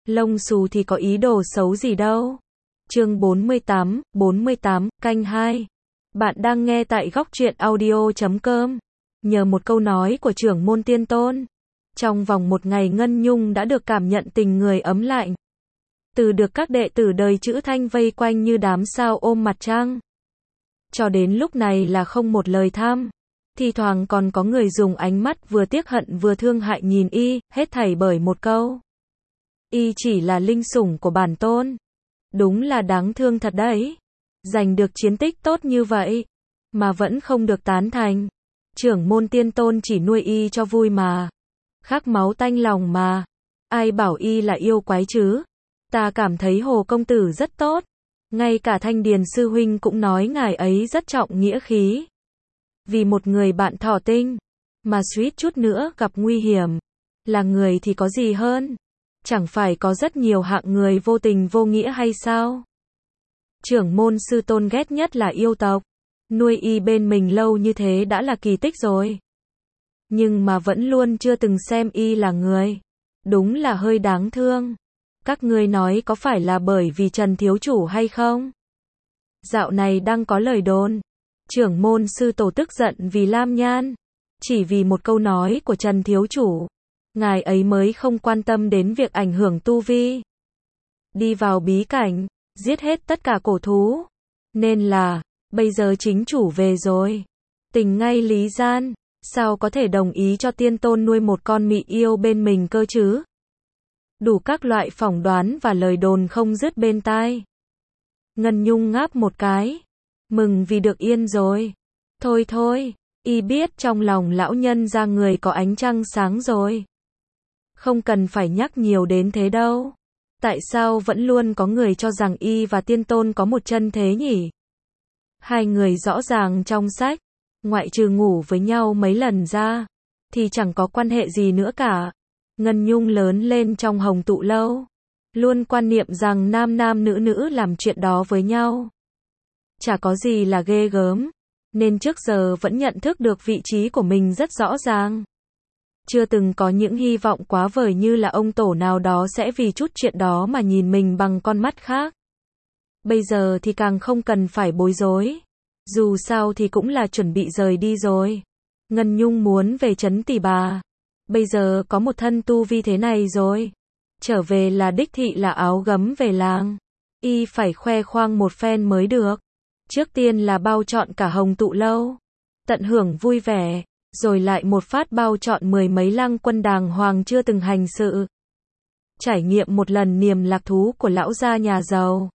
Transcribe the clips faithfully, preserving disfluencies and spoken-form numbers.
Lông xù thì có ý đồ xấu gì đâu. Chương bốn mươi tám, bốn mươi tám, canh hai. Bạn đang nghe tại góc truyện audio chấm com. Nhờ một câu nói của trưởng môn Tiên Tôn, trong vòng một ngày Ngân Nhung đã được cảm nhận tình người ấm lạnh. Từ được các đệ tử đời chữ Thanh vây quanh như đám sao ôm mặt trăng. Cho đến lúc này là không một lời thăm. Thi thoảng còn có người dùng ánh mắt vừa tiếc hận vừa thương hại nhìn y, hết thảy bởi một câu. Y chỉ là linh sủng của bản tôn. Đúng là đáng thương thật đấy. Giành được chiến tích tốt như vậy, mà vẫn không được tán thành. Trưởng môn Tiên Tôn chỉ nuôi y cho vui mà. Khắc máu tanh lòng mà. Ai bảo y là yêu quái chứ? Ta cảm thấy Hồ công tử rất tốt. Ngay cả Thanh Điền sư huynh cũng nói ngài ấy rất trọng nghĩa khí. Vì một người bạn thỏ tinh, mà suýt chút nữa gặp nguy hiểm. Là người thì có gì hơn? Chẳng phải có rất nhiều hạng người vô tình vô nghĩa hay sao? Trưởng môn sư tôn ghét nhất là yêu tộc. Nuôi y bên mình lâu như thế đã là kỳ tích rồi. Nhưng mà vẫn luôn chưa từng xem y là người. Đúng là hơi đáng thương. Các ngươi nói có phải là bởi vì Trần thiếu chủ hay không? Dạo này đang có lời đồn. Trưởng môn sư tổ tức giận vì Lam Nhan. Chỉ vì một câu nói của Trần thiếu chủ. Ngài ấy mới không quan tâm đến việc ảnh hưởng tu vi. Đi vào bí cảnh, giết hết tất cả cổ thú. Nên là, bây giờ chính chủ về rồi. Tình ngay lý gian, sao có thể đồng ý cho Tiên Tôn nuôi một con mị yêu bên mình cơ chứ? Đủ các loại phỏng đoán và lời đồn không dứt bên tai. Ngân Nhung ngáp một cái. Mừng vì được yên rồi. Thôi thôi, y biết trong lòng lão nhân ra người có ánh trăng sáng rồi. Không cần phải nhắc nhiều đến thế đâu. Tại sao vẫn luôn có người cho rằng y và Tiên Tôn có một chân thế nhỉ? Hai người rõ ràng trong sách, ngoại trừ ngủ với nhau mấy lần ra, thì chẳng có quan hệ gì nữa cả. Ngân Nhung lớn lên trong Hồng Tụ lâu, luôn quan niệm rằng nam nam nữ nữ làm chuyện đó với nhau. Chả có gì là ghê gớm, nên trước giờ vẫn nhận thức được vị trí của mình rất rõ ràng. Chưa từng có những hy vọng quá vời như là ông tổ nào đó sẽ vì chút chuyện đó mà nhìn mình bằng con mắt khác. Bây giờ thì càng không cần phải bối rối. Dù sao thì cũng là chuẩn bị rời đi rồi. Ngân Nhung muốn về trấn Tỷ Bà. Bây giờ có một thân tu vi thế này rồi. Trở về là đích thị là áo gấm về làng. Y phải khoe khoang một phen mới được. Trước tiên là bao trọn cả Hồng Tụ lâu. Tận hưởng vui vẻ. Rồi lại một phát bao trọn mười mấy lang quân đàng hoàng chưa từng hành sự. Trải nghiệm một lần niềm lạc thú của lão gia nhà giàu.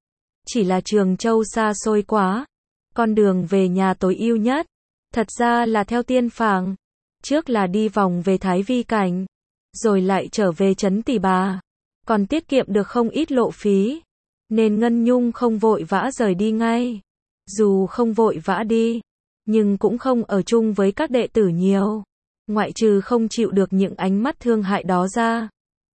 Chỉ là Trường Châu xa xôi quá. Con đường về nhà tối ưu nhất. Thật ra là theo tiên phàng. Trước là đi vòng về Thái Vi Cảnh. Rồi lại trở về trấn Tỷ Bà. Còn tiết kiệm được không ít lộ phí. Nên Ngân Nhung không vội vã rời đi ngay. Dù không vội vã đi, nhưng cũng không ở chung với các đệ tử nhiều. Ngoại trừ không chịu được những ánh mắt thương hại đó ra.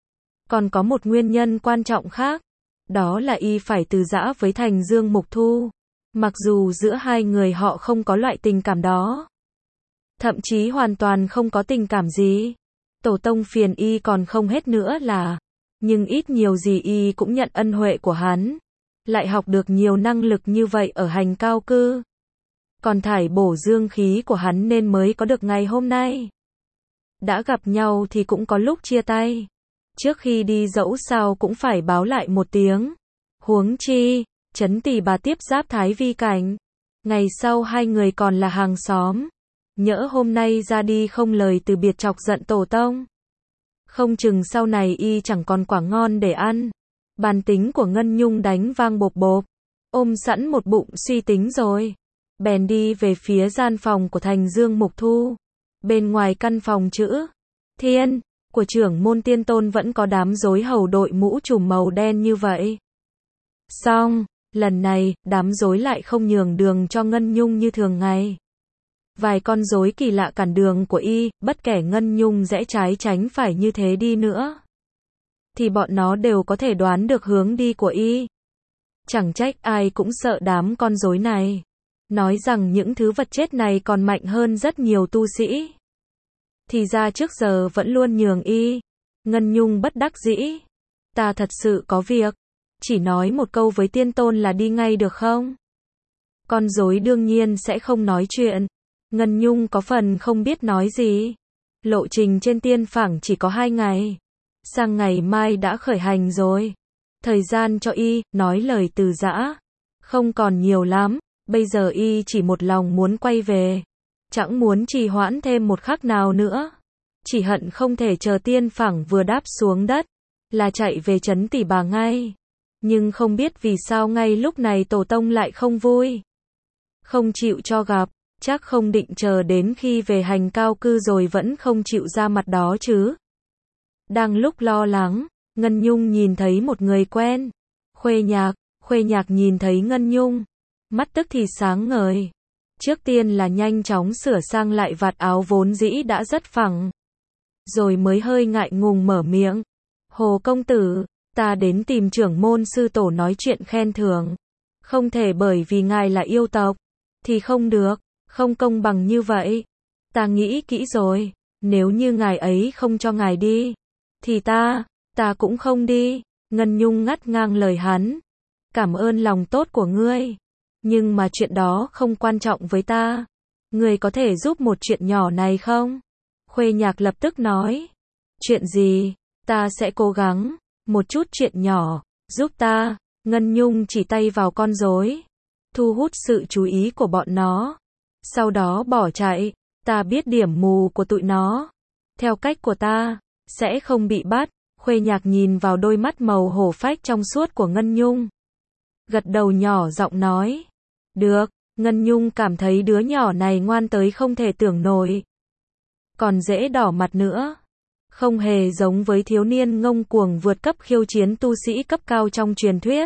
Còn có một nguyên nhân quan trọng khác. Đó là y phải từ giã với Thành Dương Mục Thu. Mặc dù giữa hai người họ không có loại tình cảm đó. Thậm chí hoàn toàn không có tình cảm gì. Tổ tông phiền y còn không hết nữa là. Nhưng ít nhiều gì y cũng nhận ân huệ của hắn. Lại học được nhiều năng lực như vậy ở hành cao cư. Còn thải bổ dương khí của hắn nên mới có được ngày hôm nay. Đã gặp nhau thì cũng có lúc chia tay. Trước khi đi dẫu sao cũng phải báo lại một tiếng. Huống chi, trấn Tỷ Bà tiếp giáp Thái Vi Cảnh. Ngày sau hai người còn là hàng xóm. Nhỡ hôm nay ra đi không lời từ biệt chọc giận tổ tông. Không chừng sau này y chẳng còn quả ngon để ăn. Bàn tính của Ngân Nhung đánh vang bộp bộp. Ôm sẵn một bụng suy tính rồi. Bèn đi về phía gian phòng của Thành Dương Mục Thu. Bên ngoài căn phòng chữ Thiên của trưởng môn Tiên Tôn vẫn có đám rối hầu đội mũ trùm màu đen như vậy. Xong, lần này, đám rối lại không nhường đường cho Ngân Nhung như thường ngày. Vài con rối kỳ lạ cản đường của y, bất kể Ngân Nhung rẽ trái tránh phải như thế đi nữa. Thì bọn nó đều có thể đoán được hướng đi của y. Chẳng trách ai cũng sợ đám con rối này. Nói rằng những thứ vật chết này còn mạnh hơn rất nhiều tu sĩ. Thì ra trước giờ vẫn luôn nhường y. Ngân Nhung bất đắc dĩ. ta thật sự có việc. Chỉ nói một câu với tiên tôn là đi ngay được không? Con rối đương nhiên sẽ không nói chuyện. Ngân Nhung có phần không biết nói gì. Lộ trình trên tiên phẳng chỉ có hai ngày. Sang ngày mai đã khởi hành rồi. Thời gian cho y, nói lời từ giã. Không còn nhiều lắm. Bây giờ y chỉ một lòng muốn quay về. Chẳng muốn trì hoãn thêm một khắc nào nữa. Chỉ hận không thể chờ tiên phẳng vừa đáp xuống đất. Là chạy về trấn Tỷ Bà ngay. Nhưng không biết vì sao ngay lúc này tổ tông lại không vui. Không chịu cho gặp. Chắc không định chờ đến khi về hành cao cư rồi vẫn không chịu ra mặt đó chứ. Đang lúc lo lắng, Ngân Nhung nhìn thấy một người quen. Khuê Nhạc, Khuê Nhạc nhìn thấy Ngân Nhung. Mắt tức thì sáng ngời. Trước tiên là nhanh chóng sửa sang lại vạt áo vốn dĩ đã rất phẳng. Rồi mới hơi ngại ngùng mở miệng. Hồ công tử, ta đến tìm trưởng môn sư tổ nói chuyện khen thưởng. Không thể bởi vì ngài là yêu tộc. Thì không được, không công bằng như vậy. Ta nghĩ kỹ rồi, nếu như ngài ấy không cho ngài đi. Thì ta, ta cũng không đi. Ngân Nhung ngắt ngang lời hắn. Cảm ơn lòng tốt của ngươi. Nhưng mà chuyện đó không quan trọng với ta. Ngươi có thể giúp một chuyện nhỏ này không? Khuê Nhạc lập tức nói. Chuyện gì? Ta sẽ cố gắng. Một chút chuyện nhỏ, giúp ta. Ngân Nhung chỉ tay vào con rối. Thu hút sự chú ý của bọn nó. Sau đó bỏ chạy. Ta biết điểm mù của tụi nó. Theo cách của ta, sẽ không bị bắt. Khuê Nhạc nhìn vào đôi mắt màu hổ phách trong suốt của Ngân Nhung. Gật đầu nhỏ giọng nói. Được, Ngân Nhung cảm thấy đứa nhỏ này ngoan tới không thể tưởng nổi. Còn dễ đỏ mặt nữa. Không hề giống với thiếu niên ngông cuồng vượt cấp khiêu chiến tu sĩ cấp cao trong truyền thuyết.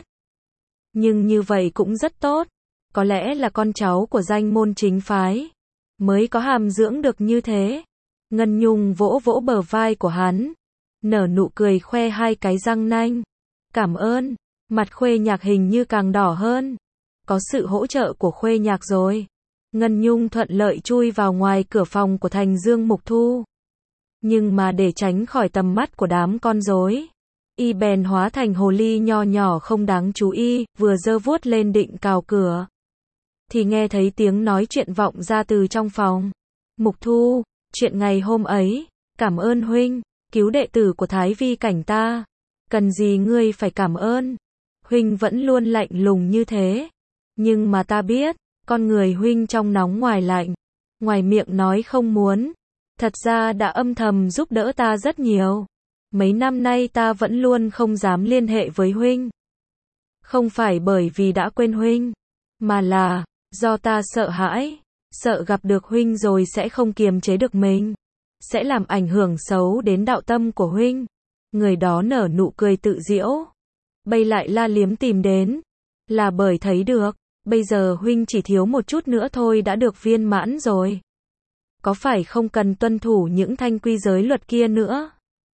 Nhưng như vậy cũng rất tốt. Có lẽ là con cháu của danh môn chính phái. Mới có hàm dưỡng được như thế. Ngân Nhung vỗ vỗ bờ vai của hắn. Nở nụ cười khoe hai cái răng nanh. Cảm ơn. Mặt Khuê Nhạc hình như càng đỏ hơn. Có sự hỗ trợ của Khuê Nhạc rồi. Ngân Nhung thuận lợi chui vào ngoài cửa phòng của Thành Dương Mục Thu. Nhưng mà để tránh khỏi tầm mắt của đám con rối, y bèn hóa thành hồ ly nho nhỏ không đáng chú ý, vừa giơ vuốt lên định cào cửa. Thì nghe thấy tiếng nói chuyện vọng ra từ trong phòng. Mục Thu, chuyện ngày hôm ấy, cảm ơn huynh, cứu đệ tử của Thái Vi cảnh ta. Cần gì ngươi phải cảm ơn. Huynh vẫn luôn lạnh lùng như thế. Nhưng mà ta biết, con người huynh trong nóng ngoài lạnh. Ngoài miệng nói không muốn. Thật ra đã âm thầm giúp đỡ ta rất nhiều. Mấy năm nay ta vẫn luôn không dám liên hệ với huynh. Không phải bởi vì đã quên huynh. Mà là, do ta sợ hãi. Sợ gặp được huynh rồi sẽ không kiềm chế được mình. Sẽ làm ảnh hưởng xấu đến đạo tâm của huynh. Người đó nở nụ cười tự giễu. Bây lại la liếm tìm đến. Là bởi thấy được. Bây giờ huynh chỉ thiếu một chút nữa thôi đã được viên mãn rồi. Có phải không cần tuân thủ những thanh quy giới luật kia nữa?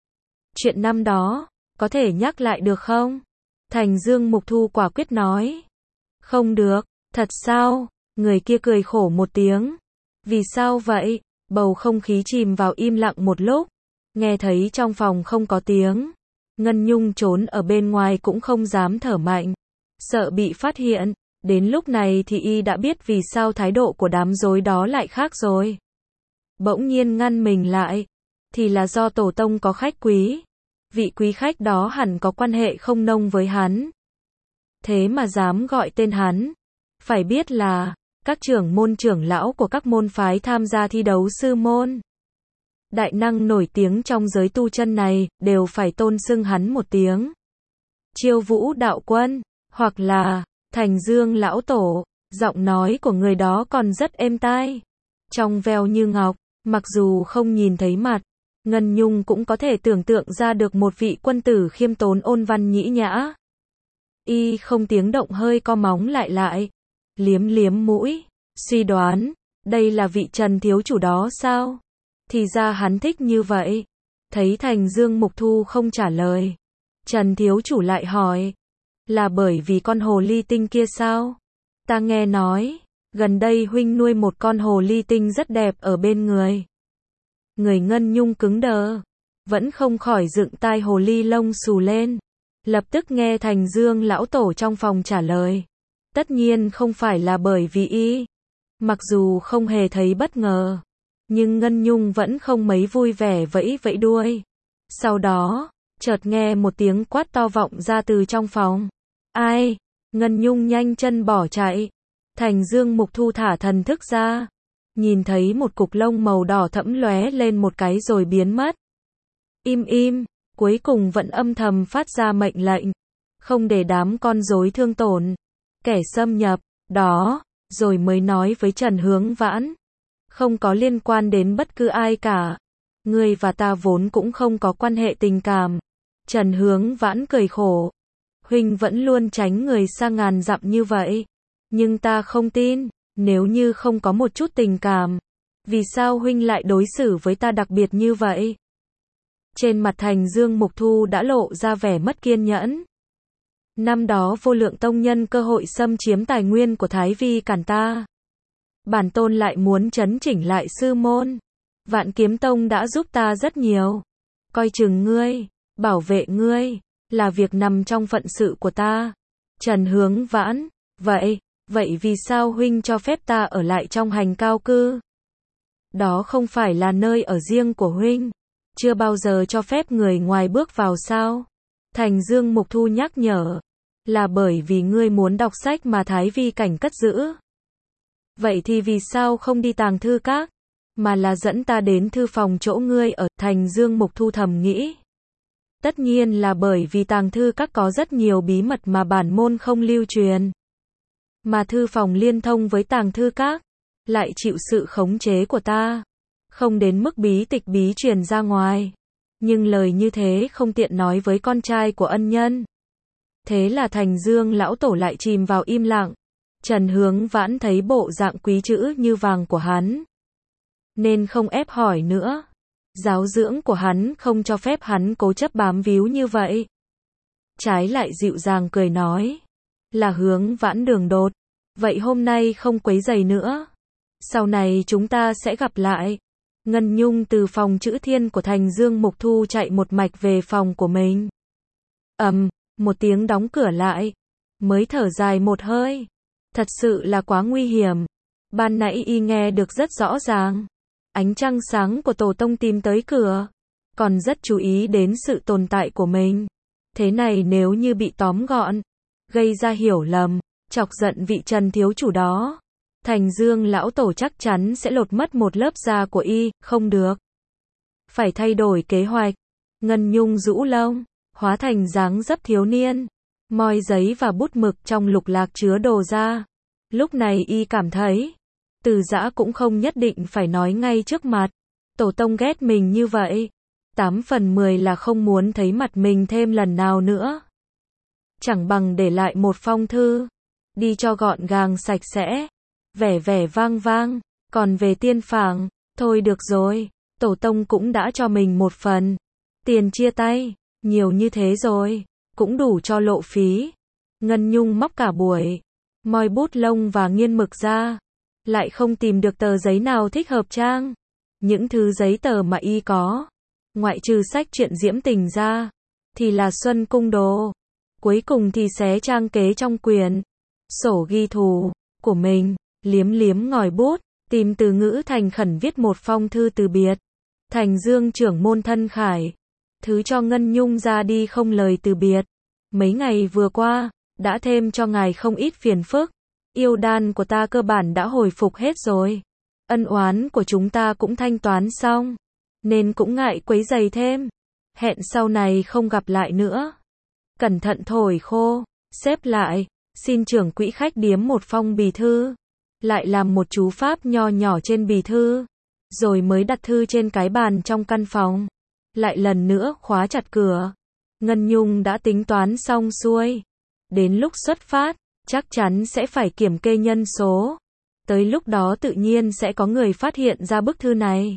Chuyện năm đó, có thể nhắc lại được không? Thành Dương Mục Thu quả quyết nói. Không được, thật sao? Người kia cười khổ một tiếng. Vì sao vậy? Bầu không khí chìm vào im lặng một lúc. Nghe thấy trong phòng không có tiếng. Ngân Nhung trốn ở bên ngoài cũng không dám thở mạnh. Sợ bị phát hiện. Đến lúc này thì y đã biết vì sao thái độ của đám rối đó lại khác rồi. Bỗng nhiên ngăn mình lại. Thì là do tổ tông có khách quý. Vị quý khách đó hẳn có quan hệ không nông với hắn. Thế mà dám gọi tên hắn. Phải biết là, các trưởng môn trưởng lão của các môn phái tham gia thi đấu sư môn. Đại năng nổi tiếng trong giới tu chân này, đều phải tôn xưng hắn một tiếng. Chiêu Vũ đạo quân, hoặc là, Thành Dương lão tổ, giọng nói của người đó còn rất êm tai. Trong veo như ngọc, mặc dù không nhìn thấy mặt, Ngân Nhung cũng có thể tưởng tượng ra được một vị quân tử khiêm tốn ôn văn nhĩ nhã. Y không tiếng động hơi co móng lại lại, liếm liếm mũi, suy đoán, đây là vị Trần thiếu chủ đó sao? Thì ra hắn thích như vậy. Thấy Thành Dương Mục Thu không trả lời, Trần thiếu chủ lại hỏi, là bởi vì con hồ ly tinh kia sao? Ta nghe nói, gần đây huynh nuôi một con hồ ly tinh rất đẹp ở bên người. Người Ngân Nhung cứng đờ, vẫn không khỏi dựng tai hồ ly lông xù lên. Lập tức nghe Thành Dương lão tổ trong phòng trả lời. Tất nhiên không phải là bởi vì y. Mặc dù không hề thấy bất ngờ, nhưng Ngân Nhung vẫn không mấy vui vẻ vẫy vẫy đuôi. Sau đó, chợt nghe một tiếng quát to vọng ra từ trong phòng. Ai? Ngân Nhung nhanh chân bỏ chạy. Thành Dương Mục Thu thả thần thức ra, nhìn thấy một cục lông màu đỏ thẫm lóe lên một cái rồi biến mất. Im im, cuối cùng vẫn âm thầm phát ra mệnh lệnh, không để đám con rối thương tổn, kẻ xâm nhập, đó, rồi mới nói với Trần Hướng Vãn. Không có liên quan đến bất cứ ai cả. Ngươi và ta vốn cũng không có quan hệ tình cảm. Trần Hướng Vãn cười khổ. Huynh vẫn luôn tránh người xa ngàn dặm như vậy. Nhưng ta không tin, nếu như không có một chút tình cảm, vì sao huynh lại đối xử với ta đặc biệt như vậy? Trên mặt Thành Dương Mục Thu đã lộ ra vẻ mất kiên nhẫn. Năm đó Vô Lượng Tông nhân cơ hội xâm chiếm tài nguyên của Thái Vi cản ta. Bản tôn lại muốn trấn chỉnh lại sư môn. Vạn Kiếm Tông đã giúp ta rất nhiều. Coi chừng ngươi, bảo vệ ngươi, là việc nằm trong phận sự của ta. Trần Hướng Vãn, vậy, vậy vì sao huynh cho phép ta ở lại trong hành cao cư? Đó không phải là nơi ở riêng của huynh. Chưa bao giờ cho phép người ngoài bước vào sao? Thành Dương Mục Thu nhắc nhở. Là bởi vì ngươi muốn đọc sách mà Thái Vi cảnh cất giữ. Vậy thì vì sao không đi tàng thư các, mà là dẫn ta đến thư phòng chỗ ngươi ở? Thành Dương Mục Thu thầm nghĩ. Tất nhiên là bởi vì tàng thư các có rất nhiều bí mật mà bản môn không lưu truyền. Mà thư phòng liên thông với tàng thư các, lại chịu sự khống chế của ta. Không đến mức bí tịch bí truyền ra ngoài. Nhưng lời như thế không tiện nói với con trai của ân nhân. Thế là Thành Dương lão tổ lại chìm vào im lặng. Trần Hướng Vãn thấy bộ dạng quý chữ như vàng của hắn, nên không ép hỏi nữa. Giáo dưỡng của hắn không cho phép hắn cố chấp bám víu như vậy. Trái lại dịu dàng cười nói. Là Hướng Vãn đường đột. Vậy hôm nay không quấy rầy nữa. Sau này chúng ta sẽ gặp lại. Ngân Nhung từ phòng chữ thiên của Thành Dương Mục Thu chạy một mạch về phòng của mình. Ầm, một tiếng đóng cửa lại. Mới thở dài một hơi. Thật sự là quá nguy hiểm. Ban nãy y nghe được rất rõ ràng. Ánh trăng sáng của Tổ Tông tìm tới cửa. Còn rất chú ý đến sự tồn tại của mình. Thế này nếu như bị tóm gọn, gây ra hiểu lầm, chọc giận vị Trần thiếu chủ đó, Thành Dương lão tổ chắc chắn sẽ lột mất một lớp da của y. Không được. Phải thay đổi kế hoạch. Ngân Nhung rũ lông, hóa thành dáng dấp thiếu niên, moi giấy và bút mực trong lục lạc chứa đồ ra. Lúc này y cảm thấy, Từ Dã cũng không nhất định phải nói ngay trước mặt. Tổ tông ghét mình như vậy, tám phần mười là không muốn thấy mặt mình thêm lần nào nữa. Chẳng bằng để lại một phong thư, đi cho gọn gàng sạch sẽ, vẻ vẻ vang vang. Còn về tiên phảng, thôi được rồi, tổ tông cũng đã cho mình một phần. Tiền chia tay, nhiều như thế rồi, cũng đủ cho lộ phí. Ngân Nhung móc cả buổi, moi bút lông và nghiên mực ra, lại không tìm được tờ giấy nào thích hợp trang. Những thứ giấy tờ mà y có, ngoại trừ sách truyện diễm tình ra, thì là Xuân Cung đồ. Cuối cùng thì xé trang kế trong quyển sổ ghi thù của mình, liếm liếm ngòi bút, tìm từ ngữ thành khẩn viết một phong thư từ biệt. Thành Dương trưởng môn thân khải, thứ cho Ngân Nhung ra đi không lời từ biệt. Mấy ngày vừa qua, đã thêm cho ngài không ít phiền phức. Yêu đan của ta cơ bản đã hồi phục hết rồi. Ân oán của chúng ta cũng thanh toán xong, nên cũng ngại quấy rầy thêm. Hẹn sau này không gặp lại nữa. Cẩn thận thổi khô, xếp lại, xin trưởng quỹ khách điếm một phong bì thư. Lại làm một chú pháp nho nhỏ trên bì thư, rồi mới đặt thư trên cái bàn trong căn phòng. Lại lần nữa khóa chặt cửa. Ngân Nhung đã tính toán xong xuôi. Đến lúc xuất phát, chắc chắn sẽ phải kiểm kê nhân số. Tới lúc đó tự nhiên sẽ có người phát hiện ra bức thư này,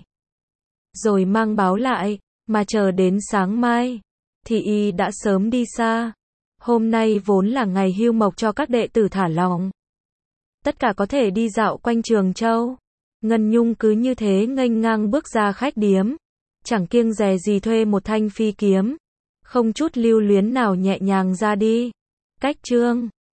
rồi mang báo lại, mà chờ đến sáng mai, thì y đã sớm đi xa. Hôm nay vốn là ngày hưu mộc cho các đệ tử thả lỏng. Tất cả có thể đi dạo quanh Trường Châu. Ngân Nhung cứ như thế nghênh ngang bước ra khách điếm, chẳng kiêng dè gì thuê một thanh phi kiếm, Không chút lưu luyến nào nhẹ nhàng ra đi. Cách chương